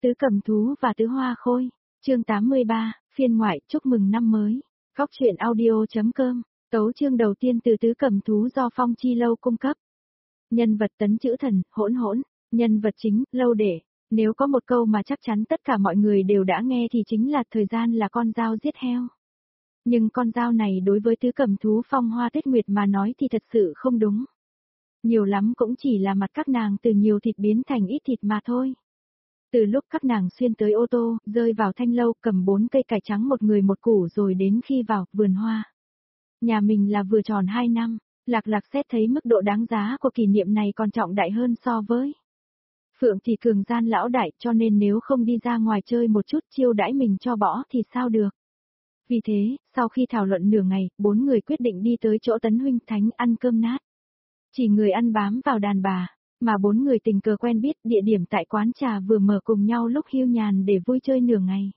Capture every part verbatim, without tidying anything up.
Tứ Cầm Thú và Tứ Hoa Khôi, chương tám mươi ba, phiên ngoại chúc mừng năm mới. Góc truyện audio.com, tấu chương đầu tiên từ Tứ Cầm Thú do Phong Chi Lâu cung cấp. Nhân vật Tấn Chữ Thần, Hỗn Hỗn, nhân vật chính, Lâu Đệ. Nếu có một câu mà chắc chắn tất cả mọi người đều đã nghe thì chính là thời gian là con dao giết heo. Nhưng con dao này đối với Tứ Cầm Thú Phong Hoa Tuyết Nguyệt mà nói thì thật sự không đúng. Nhiều lắm cũng chỉ là mặt các nàng từ nhiều thịt biến thành ít thịt mà thôi. Từ lúc các nàng xuyên tới ô tô, rơi vào thanh lâu, cầm bốn cây cải trắng một người một củ rồi đến khi vào vườn hoa. Nhà mình là vừa tròn hai năm, Lạc Lạc xét thấy mức độ đáng giá của kỷ niệm này còn trọng đại hơn so với Phượng thì cường gian lão đại, cho nên nếu không đi ra ngoài chơi một chút chiêu đãi mình cho bỏ thì sao được. Vì thế, sau khi thảo luận nửa ngày, bốn người quyết định đi tới chỗ Tấn Huynh Thánh ăn cơm nát. Chỉ người ăn bám vào đàn bà, mà bốn người tình cờ quen biết, địa điểm tại quán trà vừa mở cùng nhau lúc hưu nhàn để vui chơi nửa ngày.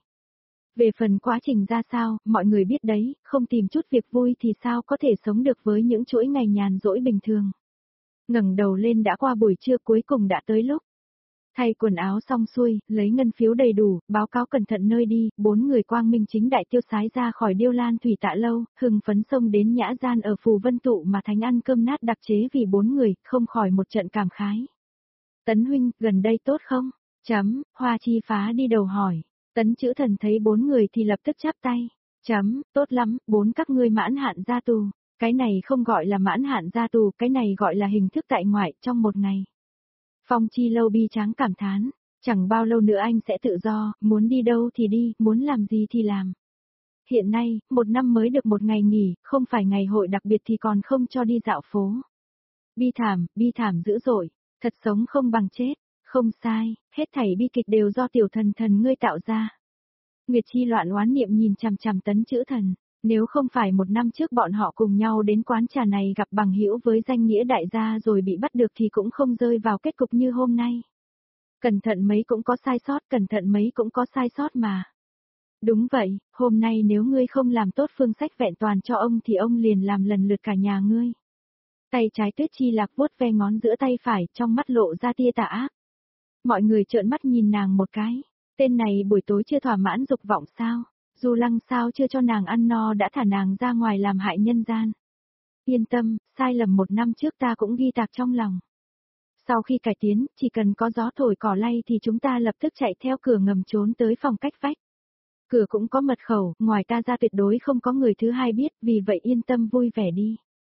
Về phần quá trình ra sao, mọi người biết đấy, không tìm chút việc vui thì sao có thể sống được với những chuỗi ngày nhàn rỗi bình thường. Ngẩng đầu lên đã qua buổi trưa, cuối cùng đã tới lúc. Thay quần áo xong xuôi, lấy ngân phiếu đầy đủ, báo cáo cẩn thận nơi đi, bốn người quang minh chính đại tiêu sái ra khỏi Điêu Lan Thủy Tạ Lâu, hưng phấn xông đến nhã gian ở Phù Vân Tụ mà Thánh ăn cơm nát đặc chế vì bốn người, không khỏi một trận cảm khái. Tấn Huynh, gần đây tốt không? Chấm, Hoa Chi Phá đi đầu hỏi. Tấn Chữ Thần thấy bốn người thì lập tức chắp tay. Chấm, tốt lắm, bốn các ngươi mãn hạn ra tù. Cái này không gọi là mãn hạn ra tù, cái này gọi là hình thức tại ngoại trong một ngày. Phong Chi Lâu bi tráng cảm thán, chẳng bao lâu nữa anh sẽ tự do, muốn đi đâu thì đi, muốn làm gì thì làm. Hiện nay, một năm mới được một ngày nghỉ, không phải ngày hội đặc biệt thì còn không cho đi dạo phố. Bi thảm, bi thảm dữ dội, thật sống không bằng chết, không sai, hết thảy bi kịch đều do tiểu thần thần ngươi tạo ra. Nguyệt Chi loạn oán niệm nhìn chằm chằm Tấn Chữ Thần, nếu không phải một năm trước bọn họ cùng nhau đến quán trà này gặp bằng hữu với danh nghĩa đại gia rồi bị bắt được thì cũng không rơi vào kết cục như hôm nay. Cẩn thận mấy cũng có sai sót, cẩn thận mấy cũng có sai sót mà. Đúng vậy, hôm nay nếu ngươi không làm tốt phương sách vẹn toàn cho ông thì ông liền làm lần lượt cả nhà ngươi. Tay trái Tuyết Chi Lạc vuốt ve ngón giữa tay phải, trong mắt lộ ra tia tà ác. Mọi người trợn mắt nhìn nàng một cái, tên này buổi tối chưa thỏa mãn dục vọng sao? Du Lăng sao chưa cho nàng ăn no đã thả nàng ra ngoài làm hại nhân gian. Yên tâm, sai lầm một năm trước ta cũng ghi tạc trong lòng. Sau khi cải tiến, chỉ cần có gió thổi cỏ lay thì chúng ta lập tức chạy theo cửa ngầm trốn tới phòng cách vách. Cửa cũng có mật khẩu, ngoài ta ra tuyệt đối không có người thứ hai biết, vì vậy yên tâm vui vẻ đi.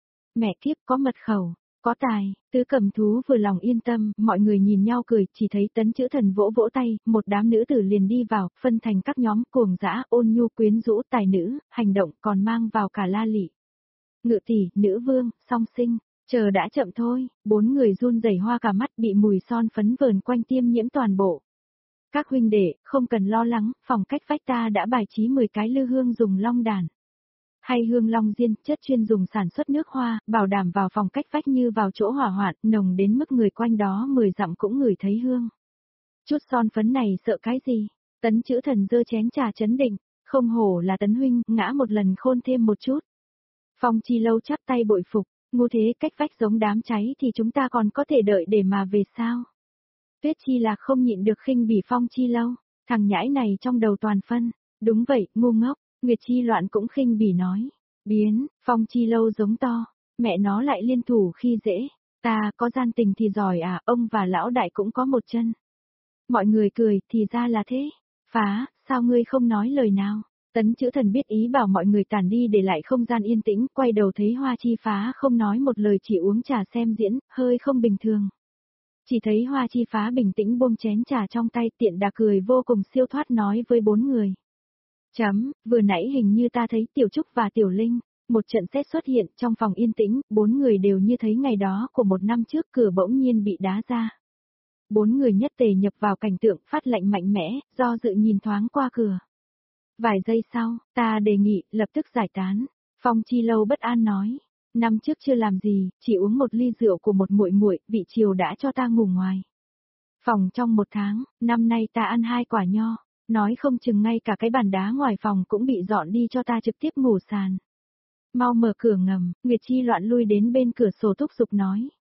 Mẹ kiếp, có mật khẩu, có tài. Tứ Cầm Thú vừa lòng yên tâm, mọi người nhìn nhau cười, chỉ thấy Tấn Chữ Thần vỗ vỗ tay, một đám nữ tử liền đi vào, phân thành các nhóm, cuồng dã, ôn nhu, quyến rũ, tài nữ, hành động, còn mang vào cả La Lị. Ngự tỷ, nữ vương, song sinh, chờ đã chậm thôi, bốn người run rẩy hoa cả mắt, bị mùi son phấn vờn quanh tiêm nhiễm toàn bộ. Các huynh đệ, không cần lo lắng, phòng cách vách ta đã bài trí mười cái lư hương dùng long đàn. Hay hương long diên, chất chuyên dùng sản xuất nước hoa, bảo đảm vào phòng cách vách như vào chỗ hỏa hoạn, nồng đến mức người quanh đó mười dặm cũng ngửi thấy hương. Chút son phấn này sợ cái gì? Tấn Chữ Thần giơ chén trà chấn định, không hổ là Tấn Huynh, ngã một lần khôn thêm một chút. Phong Chi Lâu chắp tay bội phục, ngu thế cách vách giống đám cháy thì chúng ta còn có thể đợi để mà về sao? Tuyết Chi Lạc không nhịn được khinh bỉ Phong Chi Lâu, thằng nhãi này trong đầu toàn phân, đúng vậy, ngu ngốc. Nguyệt Chi loạn cũng khinh bỉ nói, biến, Phong Chi Lâu giống to, mẹ nó lại liên thủ khi dễ, ta có gian tình thì giỏi à, ông và lão đại cũng có một chân. Mọi người cười, thì ra là thế, Phá, sao ngươi không nói lời nào? Tấn Chữ Thần biết ý bảo mọi người tản đi để lại không gian yên tĩnh, quay đầu thấy Hoa Chi Phá không nói một lời chỉ uống trà xem diễn, hơi không bình thường. Chỉ thấy Hoa Chi Phá bình tĩnh buông chén trà trong tay, tiện đà cười vô cùng siêu thoát nói với bốn người. Chấm, vừa nãy hình như ta thấy Tiểu Trúc và Tiểu Linh, một trận xét xuất hiện trong phòng yên tĩnh, bốn người đều như thấy ngày đó của một năm trước cửa bỗng nhiên bị đá ra. Bốn người nhất tề nhập vào cảnh tượng phát lạnh mạnh mẽ, do dự nhìn thoáng qua cửa. Vài giây sau, ta đề nghị lập tức giải tán. Phong Chi Lâu bất an nói, năm trước chưa làm gì, chỉ uống một ly rượu của một muội muội, vị chiều đã cho ta ngủ ngoài phòng trong một tháng, năm nay ta ăn hai quả nho. Nói không chừng ngay cả cái bàn đá ngoài phòng cũng bị dọn đi cho ta trực tiếp ngủ sàn. Mau mở cửa ngầm, Nguyệt Chi loạn lui đến bên cửa sổ thúc giục nói.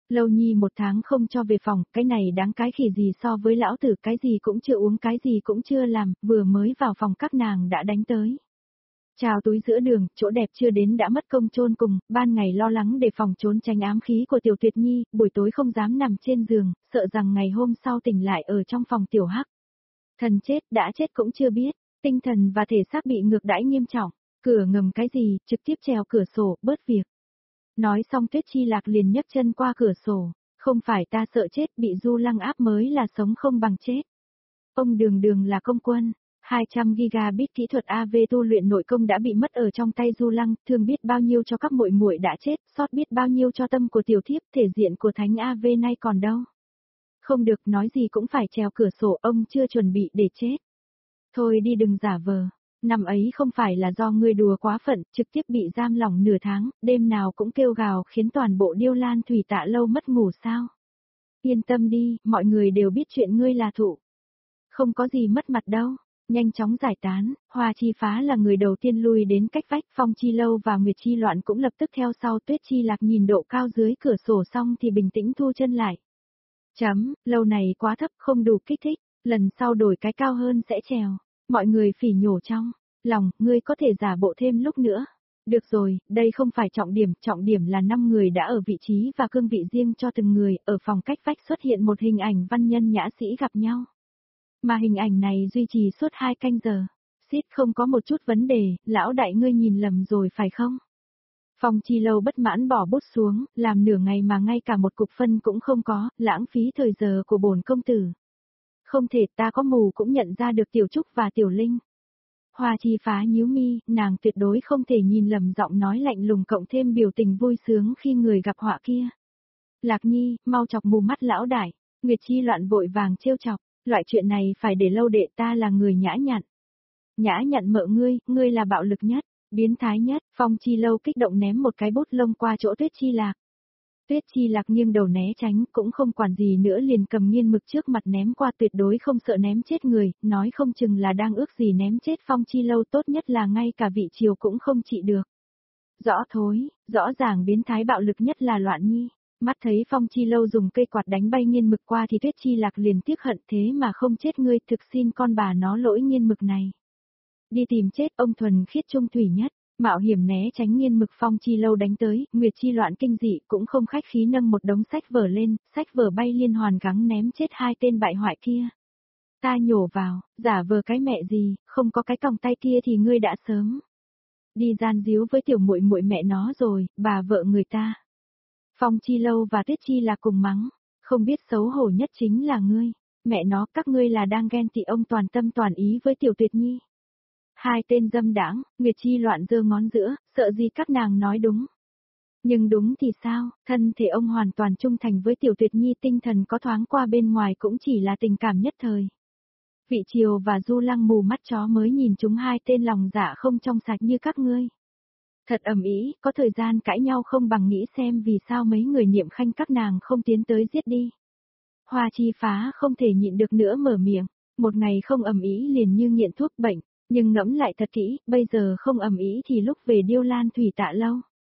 Lâu nhi một tháng không cho về phòng, cái này đáng cái khỉ gì so với lão tử, cái gì cũng chưa uống, cái gì cũng chưa làm, vừa mới vào phòng các nàng đã đánh tới. Chào túi giữa đường, chỗ đẹp chưa đến đã mất công chôn cùng, ban ngày lo lắng để phòng trốn tránh ám khí của Tiểu Tuyệt Nhi, buổi tối không dám nằm trên giường, sợ rằng ngày hôm sau tỉnh lại ở trong phòng Tiểu Hắc. Thần chết, đã chết cũng chưa biết, tinh thần và thể xác bị ngược đãi nghiêm trọng, cửa ngầm cái gì, trực tiếp trèo cửa sổ, bớt việc. Nói xong Tuyết Chi Lạc liền nhấc chân qua cửa sổ, không phải ta sợ chết, bị Du Lăng áp mới là sống không bằng chết. Ông đường đường là công quân, hai trăm gigabit kỹ thuật a vê tu luyện nội công đã bị mất ở trong tay Du Lăng, thương biết bao nhiêu cho các muội muội đã chết, sót biết bao nhiêu cho tâm của tiểu thiếp, thể diện của thánh a vê nay còn đâu. Không được, nói gì cũng phải trèo cửa sổ, ông chưa chuẩn bị để chết. Thôi đi đừng giả vờ. Năm ấy không phải là do ngươi đùa quá phận, trực tiếp bị giam lỏng nửa tháng, đêm nào cũng kêu gào khiến toàn bộ Điêu Lan Thủy Tạ lâu mất ngủ sao. Yên tâm đi, mọi người đều biết chuyện ngươi là thụ. Không có gì mất mặt đâu, nhanh chóng giải tán, Hoa Chi Phá là người đầu tiên lui đến cách vách, Phong Chi Lâu và Nguyệt Chi Loạn cũng lập tức theo sau. Tuyết Chi Lạc nhìn độ cao dưới cửa sổ xong thì bình tĩnh thu chân lại. Chấm, lâu này quá thấp không đủ kích thích, lần sau đổi cái cao hơn sẽ trèo. Mọi người phỉ nhổ trong lòng, ngươi có thể giả bộ thêm lúc nữa. Được rồi, đây không phải trọng điểm, trọng điểm là năm người đã ở vị trí và cương vị riêng cho từng người, ở phòng cách vách xuất hiện một hình ảnh văn nhân nhã sĩ gặp nhau. Mà hình ảnh này duy trì suốt hai canh giờ. Xít không có một chút vấn đề, lão đại ngươi nhìn lầm rồi phải không? Phong Chi Lâu bất mãn bỏ bút xuống, làm nửa ngày mà ngay cả một cục phân cũng không có, lãng phí thời giờ của bổn công tử. Không thể, ta có mù cũng nhận ra được Tiểu Trúc và Tiểu Linh. Hoa Chi Phá nhíu mi, nàng tuyệt đối không thể nhìn lầm giọng nói lạnh lùng cộng thêm biểu tình vui sướng khi người gặp họa kia. Lạc Nhi, mau chọc mù mắt lão đại. Nguyệt Chi Loạn vội vàng trêu chọc, loại chuyện này phải để lâu đệ, ta là người nhã nhặn. Nhã nhặn mợ ngươi, ngươi là bạo lực nhất, biến thái nhất. Phong Chi Lâu kích động ném một cái bút lông qua chỗ Tuyết Chi Lạc. Tuyết Chi Lạc nghiêng đầu né tránh, cũng không quản gì nữa liền cầm nghiên mực trước mặt ném qua, tuyệt đối không sợ ném chết người, nói không chừng là đang ước gì ném chết Phong Chi Lâu, tốt nhất là ngay cả vị triều cũng không trị được. Rõ thối, rõ ràng biến thái bạo lực nhất là Loạn Nhi. Mắt thấy Phong Chi Lâu dùng cây quạt đánh bay nghiên mực qua thì Tuyết Chi Lạc liền tiếc hận, thế mà không chết ngươi, thực xin con bà nó lỗi nghiên mực này. Đi tìm chết ông thuần khiết trung thủy nhất. Mạo hiểm né tránh nghiên mực Phong Chi Lâu đánh tới, Nguyệt Chi Loạn kinh dị cũng không khách khí nâng một đống sách vở lên, sách vở bay liên hoàn gắng ném chết hai tên bại hoại kia. Ta nhổ vào, giả vờ cái mẹ gì, không có cái còng tay kia thì ngươi đã sớm đi gian díu với tiểu muội muội mẹ nó rồi, bà vợ người ta. Phong Chi Lâu và Tuyết Chi là cùng mắng, không biết xấu hổ nhất chính là ngươi, mẹ nó, các ngươi là đang ghen tị ông toàn tâm toàn ý với Tiểu Tuyệt Nhi. Hai tên dâm đãng, Nguyệt Chi Loạn giơ ngón giữa, sợ gì các nàng nói đúng. Nhưng đúng thì sao, thân thể ông hoàn toàn trung thành với Tiểu Tuyệt Nhi, tinh thần có thoáng qua bên ngoài cũng chỉ là tình cảm nhất thời. Vị Triều và Du Lăng mù mắt chó mới nhìn chúng hai tên lòng dạ không trong sạch như các ngươi. Thật ầm ĩ, có thời gian cãi nhau không bằng nghĩ xem vì sao mấy người Niệm Khanh các nàng không tiến tới giết đi. Hoa Chi Phá không thể nhịn được nữa mở miệng, một ngày không ầm ĩ liền như nghiện thuốc bệnh. Nhưng ngẫm lại thật kỹ, bây giờ không ầm ĩ thì lúc về Điêu Lan Thủy Tạ lâu.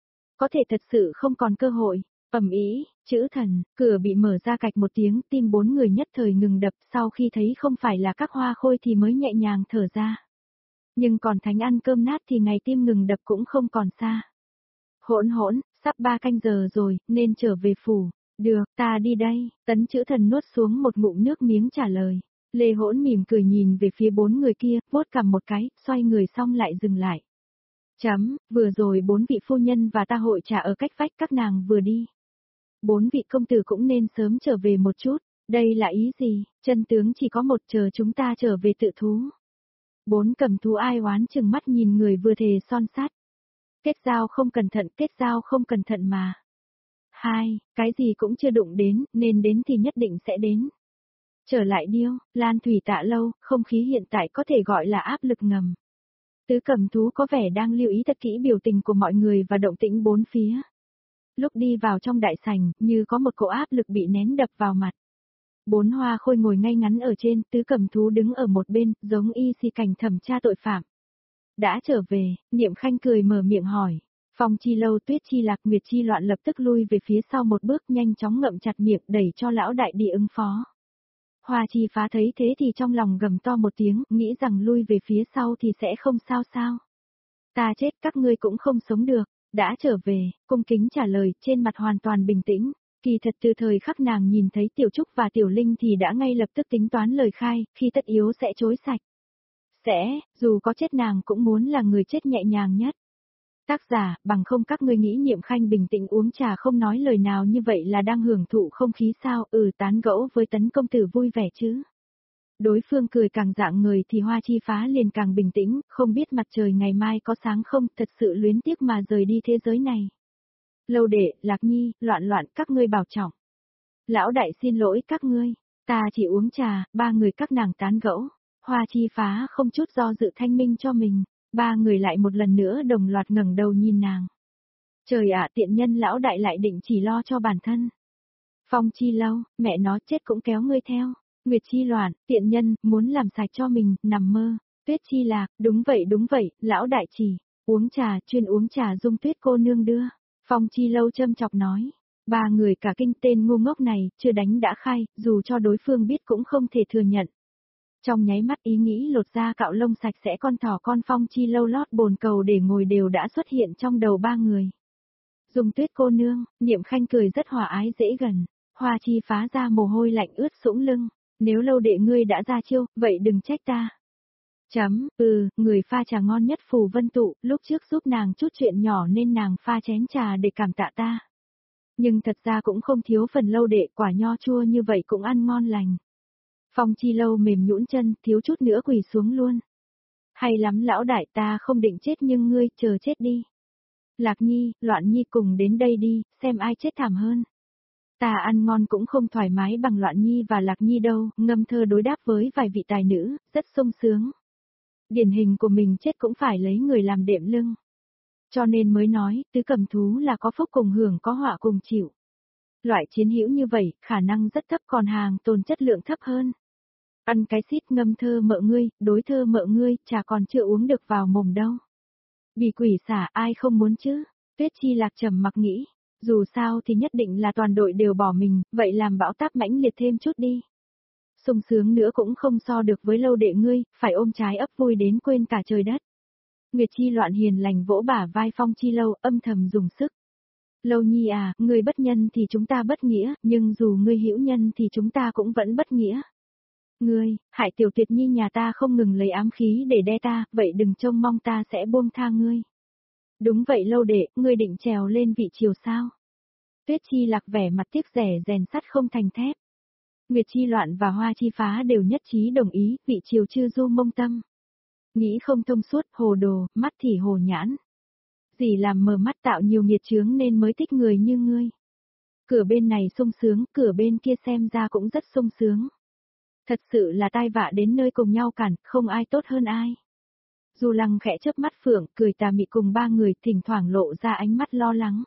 Có thể thật sự không còn cơ hội. Ầm ĩ, chữ thần, cửa bị mở ra cạch một tiếng, tim bốn người nhất thời ngừng đập, sau khi thấy không phải là các hoa khôi thì mới nhẹ nhàng thở ra. Nhưng còn thánh ăn cơm nát thì ngày tim ngừng đập cũng không còn xa. Hỗn hỗn, sắp ba canh giờ rồi, nên trở về phủ. Được, ta đi đây, tấn chữ thần nuốt xuống một ngụm nước miếng trả lời. Lê Hỗn mỉm cười nhìn về phía bốn người kia, vuốt cằm một cái, xoay người xong lại dừng lại. Chấm, vừa rồi bốn vị phu nhân và ta hội trà ở cách vách, các nàng vừa đi. Bốn vị công tử cũng nên sớm trở về một chút, đây là ý gì, chân tướng chỉ có một, chờ chúng ta trở về tự thú. Bốn cầm thú ai oán chừng mắt nhìn người vừa thề son sắt. Kết giao không cẩn thận, kết giao không cẩn thận mà. Hai, cái gì cũng chưa đụng đến, nên đến thì nhất định sẽ đến. Trở lại Điêu, Lan Thủy Tạ lâu, không khí hiện tại có thể gọi là áp lực ngầm. Tứ cầm thú có vẻ đang lưu ý thật kỹ biểu tình của mọi người và động tĩnh bốn phía. Lúc đi vào trong đại sảnh, như có một cỗ áp lực bị nén đập vào mặt. Bốn hoa khôi ngồi ngay ngắn ở trên, tứ cầm thú đứng ở một bên, giống y si cảnh thẩm tra tội phạm. Đã trở về, Niệm Khanh cười mở miệng hỏi. Phong Chi Lâu, Tuyết Chi Lạc, Nguyệt Chi Loạn lập tức lui về phía sau một bước, nhanh chóng ngậm chặt miệng đẩy cho lão đại đi ứng phó. Hoa Chi Phá thấy thế thì trong lòng gầm to một tiếng, nghĩ rằng lui về phía sau thì sẽ không sao sao. Ta chết các ngươi cũng không sống được, đã trở về, cung kính trả lời, trên mặt hoàn toàn bình tĩnh. Kỳ thật từ thời khắc nàng nhìn thấy Tiểu Trúc và Tiểu Linh thì đã ngay lập tức tính toán lời khai, khi tất yếu sẽ chối sạch. Sẽ, dù có chết nàng cũng muốn là người chết nhẹ nhàng nhất. Tác giả, bằng không các ngươi nghĩ Niệm Khanh bình tĩnh uống trà không nói lời nào như vậy là đang hưởng thụ không khí sao, ừ tán gẫu với Tấn công tử vui vẻ chứ. Đối phương cười càng dạng người thì Hoa Chi Phá liền càng bình tĩnh, không biết mặt trời ngày mai có sáng không, thật sự luyến tiếc mà rời đi thế giới này. Lâu Đệ, Lạc Nhi, Loạn Loạn, các ngươi bảo trọng. Lão đại xin lỗi các ngươi, ta chỉ uống trà, ba người các nàng tán gẫu. Hoa Chi Phá không chút do dự thanh minh cho mình, ba người lại một lần nữa đồng loạt ngẩng đầu nhìn nàng. Trời ạ, tiện nhân lão đại lại định chỉ lo cho bản thân. Phong Chi Lâu, mẹ nó chết cũng kéo ngươi theo. Nguyệt Chi Loạn, tiện nhân, muốn làm sạch cho mình, nằm mơ. Tuyết Chi Lạc, đúng vậy đúng vậy, lão đại chỉ, uống trà, chuyên uống trà Dung Tuyết cô nương đưa. Phong Chi Lâu châm chọc nói, ba người cả kinh tên ngu ngốc này, chưa đánh đã khai, dù cho đối phương biết cũng không thể thừa nhận. Trong nháy mắt ý nghĩ lột da cạo lông sạch sẽ con thỏ con Phong Chi Lâu lót bồn cầu để ngồi đều đã xuất hiện trong đầu ba người. Dung Tuyết cô nương, Niệm Khanh cười rất hòa ái dễ gần, Hoa Chi Phá ra mồ hôi lạnh ướt sũng lưng, nếu Lâu đệ ngươi đã ra chiêu, vậy đừng trách ta. Chấm, ừ, người pha trà ngon nhất Phù Vân Tụ, lúc trước giúp nàng chút chuyện nhỏ nên nàng pha chén trà để cảm tạ ta. Nhưng thật ra cũng không thiếu phần Lâu đệ, quả nho chua như vậy cũng ăn ngon lành. Phong Chi Lâu mềm nhũn chân, thiếu chút nữa quỳ xuống luôn. Hay lắm lão đại, ta không định chết nhưng ngươi, chờ chết đi. Lạc Nhi, Loạn Nhi cùng đến đây đi, xem ai chết thảm hơn. Ta ăn ngon cũng không thoải mái bằng Loạn Nhi và Lạc Nhi đâu, ngâm thơ đối đáp với vài vị tài nữ, rất sung sướng. Điển hình của mình chết cũng phải lấy người làm đệm lưng. Cho nên mới nói, tứ cầm thú là có phúc cùng hưởng có họa cùng chịu. Loại chiến hữu như vậy, khả năng rất thấp còn hàng tồn chất lượng thấp hơn. Ăn cái xít ngâm thơ mợ ngươi, đối thơ mợ ngươi, chả còn chưa uống được vào mồm đâu. Bị quỷ xả ai không muốn chứ? Tuyết Chi Lạc trầm mặc nghĩ, dù sao thì nhất định là toàn đội đều bỏ mình, vậy làm bão táp mãnh liệt thêm chút đi. Sung sướng nữa cũng không so được với Lâu đệ ngươi, phải ôm trái ấp vui đến quên cả trời đất. Nguyệt Chi Loạn hiền lành vỗ bả vai Phong Chi Lâu, âm thầm dùng sức. Lâu Nhi à, ngươi bất nhân thì chúng ta bất nghĩa, nhưng dù ngươi hữu nhân thì chúng ta cũng vẫn bất nghĩa. Ngươi, hại tiểu tuyệt nhi nhà ta không ngừng lấy ám khí để đe ta, vậy đừng trông mong ta sẽ buông tha ngươi. Đúng vậy Lâu đệ, ngươi định trèo lên vị triều sao? Tuyết Chi Lạc vẻ mặt tiếc rẻ rèn sắt không thành thép. Nguyệt Chi Loạn và Hoa Chi Phá đều nhất trí đồng ý, vị triều chư du mông tâm. Nghĩ không thông suốt, hồ đồ, mắt thì hồ nhãn. Dì làm mờ mắt tạo nhiều nghiệt chướng nên mới thích người như ngươi. Cửa bên này sung sướng, cửa bên kia xem ra cũng rất sung sướng. Thật sự là tai vạ đến nơi cùng nhau cản, không ai tốt hơn ai. Dù Lăng khẽ chớp mắt phượng, cười tà mị cùng ba người, thỉnh thoảng lộ ra ánh mắt lo lắng.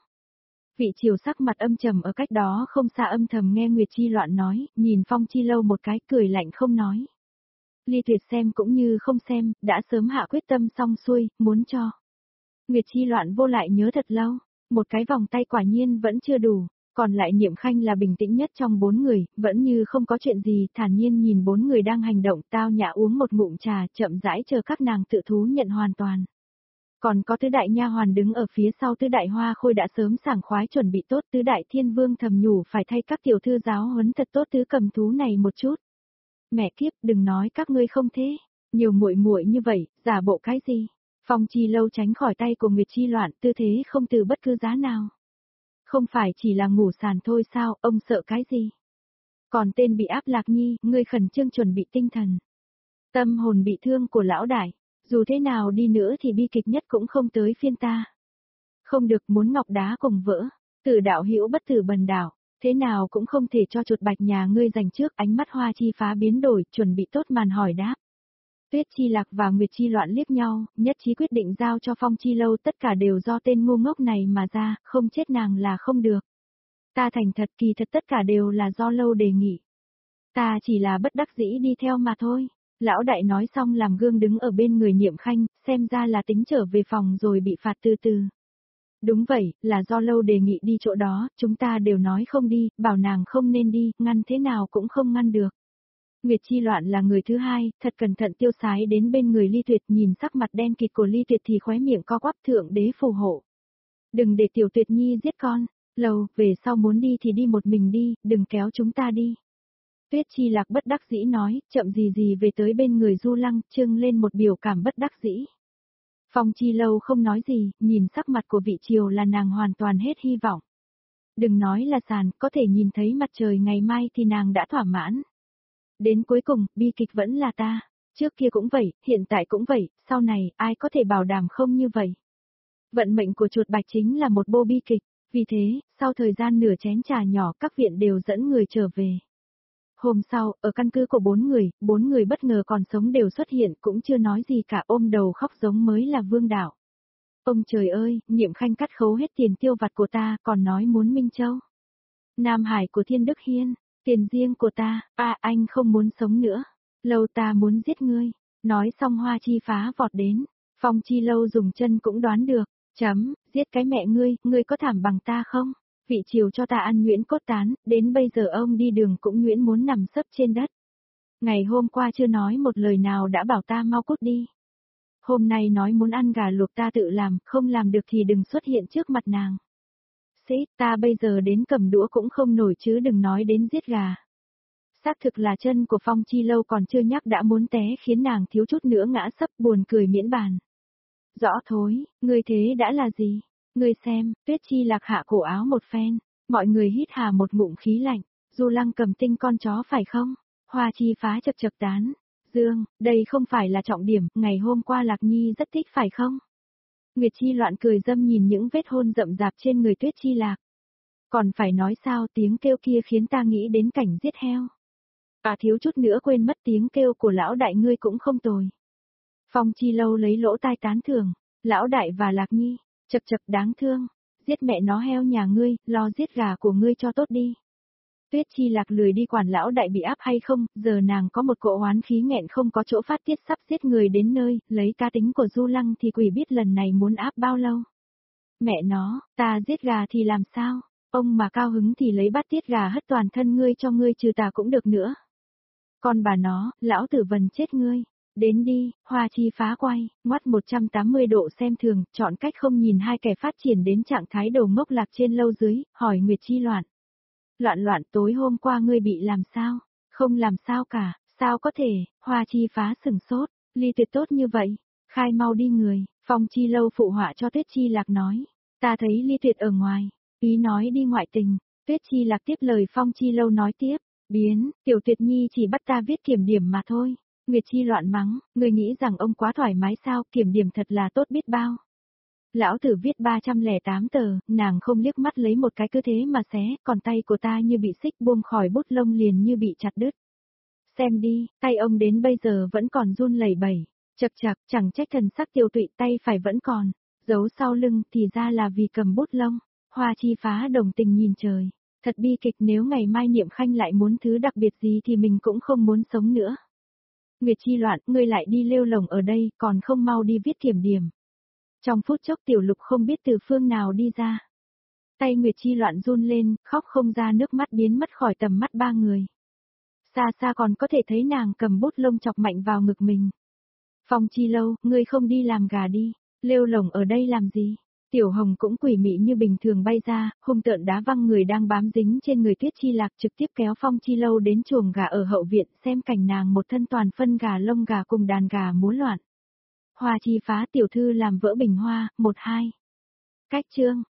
Vị triều sắc mặt âm trầm ở cách đó không xa âm thầm nghe Nguyệt Chi Loạn nói, nhìn Phong Chi Lâu một cái, cười lạnh không nói. Ly Tuyệt xem cũng như không xem, đã sớm hạ quyết tâm xong xuôi, muốn cho. Nguyệt Chi Loạn vô lại nhớ thật lâu, một cái vòng tay quả nhiên vẫn chưa đủ, còn lại Niệm Khanh là bình tĩnh nhất trong bốn người, vẫn như không có chuyện gì, thản nhiên nhìn bốn người đang hành động, tao nhã uống một ngụm trà, chậm rãi chờ các nàng tự thú nhận hoàn toàn. Còn có tứ đại nha hoàn đứng ở phía sau tứ đại hoa khôi đã sớm sảng khoái chuẩn bị tốt, tứ đại thiên vương thầm nhủ phải thay các tiểu thư giáo huấn thật tốt tứ cầm thú này một chút. Mẹ kiếp, đừng nói các ngươi không thế, nhiều muội muội như vậy, giả bộ cái gì? Phong Chi Lâu tránh khỏi tay của Nguyệt Chi Loạn, tư thế không từ bất cứ giá nào. Không phải chỉ là ngủ sàn thôi sao, ông sợ cái gì? Còn tên bị áp Lạc Nhi, ngươi khẩn trương chuẩn bị tinh thần. Tâm hồn bị thương của lão đại, dù thế nào đi nữa thì bi kịch nhất cũng không tới phiên ta. Không được, muốn ngọc đá cùng vỡ, tử đạo hữu bất tử bần đạo, thế nào cũng không thể cho chuột bạch nhà ngươi giành trước. Ánh mắt Hoa Chi Phá biến đổi, chuẩn bị tốt màn hỏi đáp. Tuyết Chi Lạc và Nguyệt Chi Loạn liếc nhau, nhất trí quyết định giao cho Phong Chi Lâu, tất cả đều do tên ngu ngốc này mà ra, không chết nàng là không được. Ta thành thật, kỳ thật tất cả đều là do Lâu đề nghị. Ta chỉ là bất đắc dĩ đi theo mà thôi. Lão đại nói xong làm gương đứng ở bên người Niệm Khanh, xem ra là tính trở về phòng rồi bị phạt từ từ. Đúng vậy, là do lâu đề nghị đi chỗ đó, chúng ta đều nói không đi, bảo nàng không nên đi, ngăn thế nào cũng không ngăn được. Nguyệt Chi Loạn là người thứ hai, thật cẩn thận tiêu sái đến bên người Ly Tuyệt, nhìn sắc mặt đen kịt của Ly Tuyệt thì khóe miệng co quắp, thượng đế phù hộ. Đừng để Tiểu Tuyệt Nhi giết con, Lâu, về sau muốn đi thì đi một mình đi, đừng kéo chúng ta đi. Tuyết Chi Lạc bất đắc dĩ nói, chậm gì gì về tới bên người Du Lăng, trưng lên một biểu cảm bất đắc dĩ. Phong Chi Lâu không nói gì, nhìn sắc mặt của vị triều là nàng hoàn toàn hết hy vọng. Đừng nói là sàn, có thể nhìn thấy mặt trời ngày mai thì nàng đã thỏa mãn. Đến cuối cùng, bi kịch vẫn là ta. Trước kia cũng vậy, hiện tại cũng vậy, sau này, ai có thể bảo đảm không như vậy. Vận mệnh của chuột bạch chính là một bộ bi kịch, vì thế, sau thời gian nửa chén trà nhỏ các viện đều dẫn người trở về. Hôm sau, ở căn cứ của bốn người, bốn người bất ngờ còn sống đều xuất hiện, cũng chưa nói gì cả, ôm đầu khóc giống mới là vương đạo. Ông trời ơi, Niệm Khanh cắt khấu hết tiền tiêu vặt của ta, còn nói muốn Minh Châu. Nam Hải của Thiên Đức Hiên, tiền riêng của ta, à anh không muốn sống nữa. Lâu ta muốn giết ngươi. Nói xong Hoa Chi Phá vọt đến. Phong Chi Lâu dùng chân cũng đoán được. Chấm, giết cái mẹ ngươi, ngươi có thảm bằng ta không? Vị triều cho ta ăn nhuyễn cốt tán, đến bây giờ ông đi đường cũng nhuyễn muốn nằm sấp trên đất. Ngày hôm qua chưa nói một lời nào đã bảo ta mau cút đi. Hôm nay nói muốn ăn gà luộc ta tự làm, không làm được thì đừng xuất hiện trước mặt nàng. Sĩ, ta bây giờ đến cầm đũa cũng không nổi chứ đừng nói đến giết gà. Xác thực là chân của Phong Chi Lâu còn chưa nhắc đã muốn té khiến nàng thiếu chút nữa ngã sấp, buồn cười miễn bàn. Rõ thối, ngươi thế đã là gì? Ngươi xem, Tuyết Chi Lạc hạ cổ áo một phen, mọi người hít hà một ngụm khí lạnh, Du Lăng cầm tinh con chó phải không? Hoa Chi Phá chập chập tán. Dương, đây không phải là trọng điểm, ngày hôm qua Lạc Nhi rất thích phải không? Nguyệt Chi Loạn cười dâm nhìn những vết hôn rậm rạp trên người Tuyết Chi Lạc. Còn phải nói sao, tiếng kêu kia khiến ta nghĩ đến cảnh giết heo. À thiếu chút nữa quên mất, tiếng kêu của lão đại ngươi cũng không tồi. Phong Chi Lâu lấy lỗ tai tán thưởng, lão đại và Lạc Nhi, chập chập đáng thương, giết mẹ nó heo nhà ngươi, lo giết gà của ngươi cho tốt đi. Tuyết Chi Lạc lười đi quản lão đại bị áp hay không, giờ nàng có một cỗ oán khí nghẹn không có chỗ phát tiết, sắp giết người đến nơi, lấy cá tính của Du Lăng thì quỷ biết lần này muốn áp bao lâu. Mẹ nó, ta giết gà thì làm sao, ông mà cao hứng thì lấy bát tiết gà hất toàn thân ngươi cho ngươi trừ tà cũng được nữa. Con bà nó, lão tử vần chết ngươi. Đến đi, Hoa Chi Phá quay, ngoắt một trăm tám mươi độ xem thường, chọn cách không nhìn hai kẻ phát triển đến trạng thái đầu ngốc lạc trên lâu dưới, hỏi Nguyệt Chi Loạn. Loạn loạn, tối hôm qua ngươi bị làm sao? Không làm sao cả, sao có thể? Hoa Chi Phá sừng sốt, Ly Tuyệt tốt như vậy, khai mau đi người. Phong Chi Lâu phụ họa cho Tuyết Chi Lạc nói, ta thấy Ly Tuyệt ở ngoài, ý nói đi ngoại tình. Tuyết Chi Lạc tiếp lời Phong Chi Lâu nói tiếp, biến, Tiểu Tuyệt Nhi chỉ bắt ta viết kiểm điểm mà thôi. Nguyệt Chi Loạn mắng, người nghĩ rằng ông quá thoải mái sao, kiểm điểm thật là tốt biết bao. Lão tử viết ba trăm lẻ tám tờ, nàng không liếc mắt lấy một cái cứ thế mà xé, còn tay của ta như bị xích buông khỏi bút lông liền như bị chặt đứt. Xem đi, tay ông đến bây giờ vẫn còn run lẩy bẩy, chập chập, chẳng trách thần sắc tiêu tụy, tay phải vẫn còn, giấu sau lưng thì ra là vì cầm bút lông. Hoa Chi Phá đồng tình nhìn trời, thật bi kịch, nếu ngày mai Niệm Khanh lại muốn thứ đặc biệt gì thì mình cũng không muốn sống nữa. Nguyệt Chi Loạn, ngươi lại đi lêu lồng ở đây, còn không mau đi viết kiểm điểm. Trong phút chốc Tiểu Lục không biết từ phương nào đi ra. Tay Nguyệt Chi Loạn run lên, khóc không ra nước mắt biến mất khỏi tầm mắt ba người. Xa xa còn có thể thấy nàng cầm bút lông chọc mạnh vào ngực mình. Phong Chi Lâu, ngươi không đi làm gà đi, lêu lồng ở đây làm gì? Tiểu Hồng cũng quỷ mị như bình thường bay ra, hung tợn đá văng người đang bám dính trên người Tuyết Chi Lạc, trực tiếp kéo Phong Chi Lâu đến chuồng gà ở hậu viện, xem cảnh nàng một thân toàn phân gà lông gà cùng đàn gà múa loạn. Hoa Chi Phá tiểu thư làm vỡ bình hoa, một hai. Cách chương.